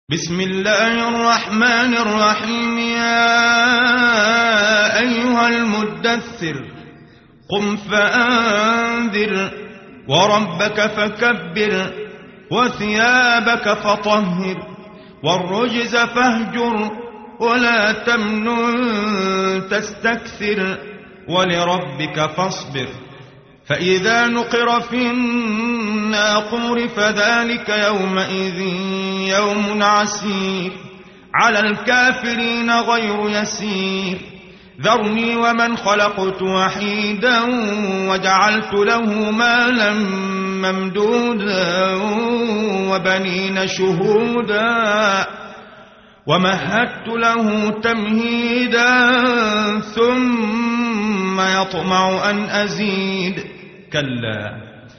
بسم الله الرحمن الرحيم. يا أيها المدثر قم فأنذر وربك فكبر وثيابك فطهر والرجز فاهجر ولا تمنن تستكثر ولربك فاصبر. فإذا نقر في الناقور فذلك يومئذ يوم عسير على الكافرين غير يسير. ذرني ومن خلقت وحيدا وجعلت له مالا ممدودا وبنين شهودا ومهدت له تمهيدا ثم يطمع أن أزيد. كلا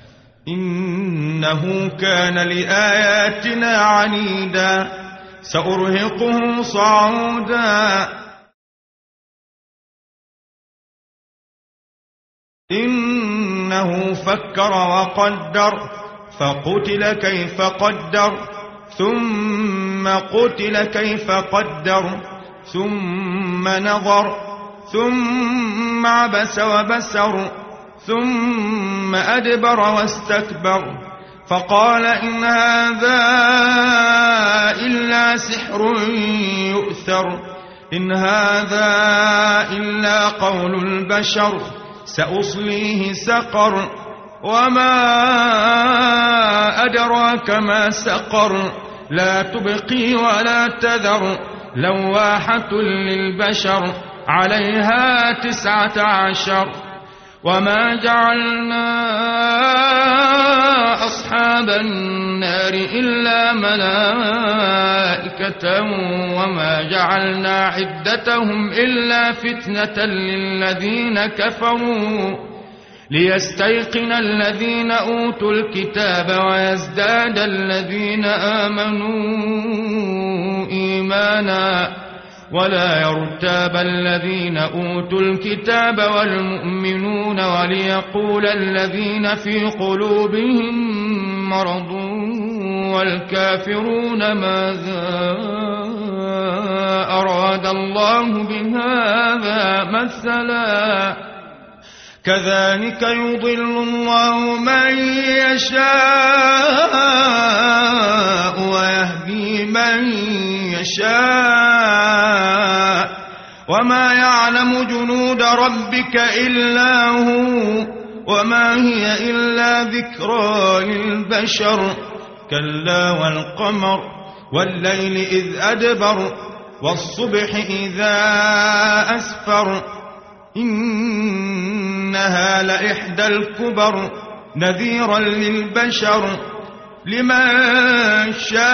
إنه كان لآياتنا عنيدا سأرهقه صعودا. إنه فكر وقدر فقتل كيف قدر ثم قتل كيف قدر ثم نظر ثم عبس وبسر ثم أدبر واستكبر فقال إن هذا إلا سحر يؤثر إن هذا إلا قول البشر سأصليه سقر وما أدراك ما سقر لا تبقي ولا تذر لواحة للبشر عليها 19. وما جعلنا أصحاب النار إلا ملائكة وما جعلنا عدتهم إلا فتنة للذين كفروا ليستيقن الذين أوتوا الكتاب ويزداد الذين آمنوا إيمانا ولا يرتاب الذين أوتوا الكتاب والمؤمنون وليقول الذين في قلوبهم مرض والكافرون ماذا أراد الله بهذا مثلا كذلك يضل الله من يشاء ويهدي من يشاء وما يعلم جنود ربك إلا هو وما هي إلا ذكرى للبشر. كلا والقمر والليل إذ أدبر والصبح إذا أسفر إنها لإحدى الكبر نذيرا للبشر لمن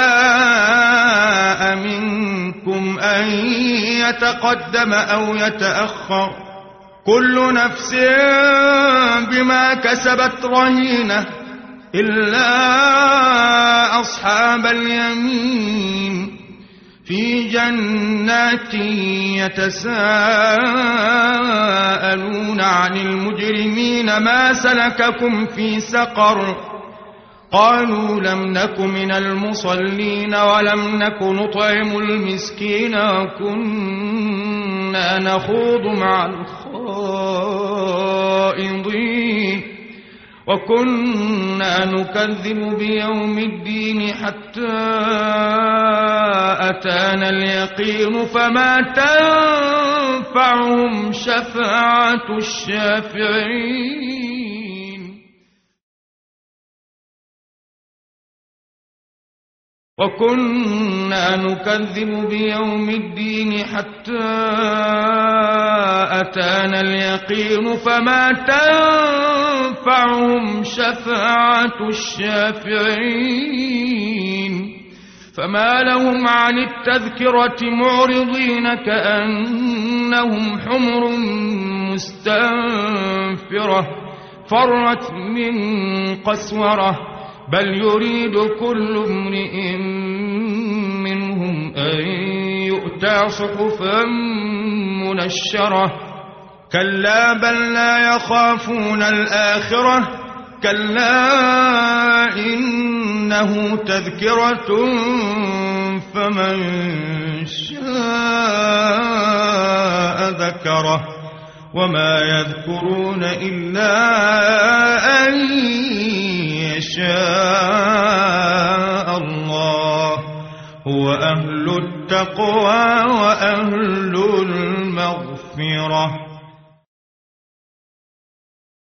شاء منكم أن يتقدم أو يتأخر كل نفس بما كسبت رهينة إلا أصحاب اليمين في جنات يتساءلون عن المجرمين ما سلككم في سقر قالوا لم نك من المصلين ولم نك نطعم المسكين وكنا نخوض مع الخائضين وكنا نكذب بيوم الدين حتى أتانا اليقين فما تنفعهم شفاعة الشافعين وكنا نكذب بيوم الدين حتى أتانا اليقين فما تنفعهم شفاعة الشافعين فما لهم عن التذكرة معرضين كأنهم حمر مستنفرة فرت من قسورة بل يريد كل امرئ منهم أن يؤتى صحفا منشرة كلا بل لا يخافون الآخرة كلا إن إنه تذكرة فمن شاء ذكره وما يذكرون إلا أن يشاء الله هو أهل التقوى وأهل المغفرة.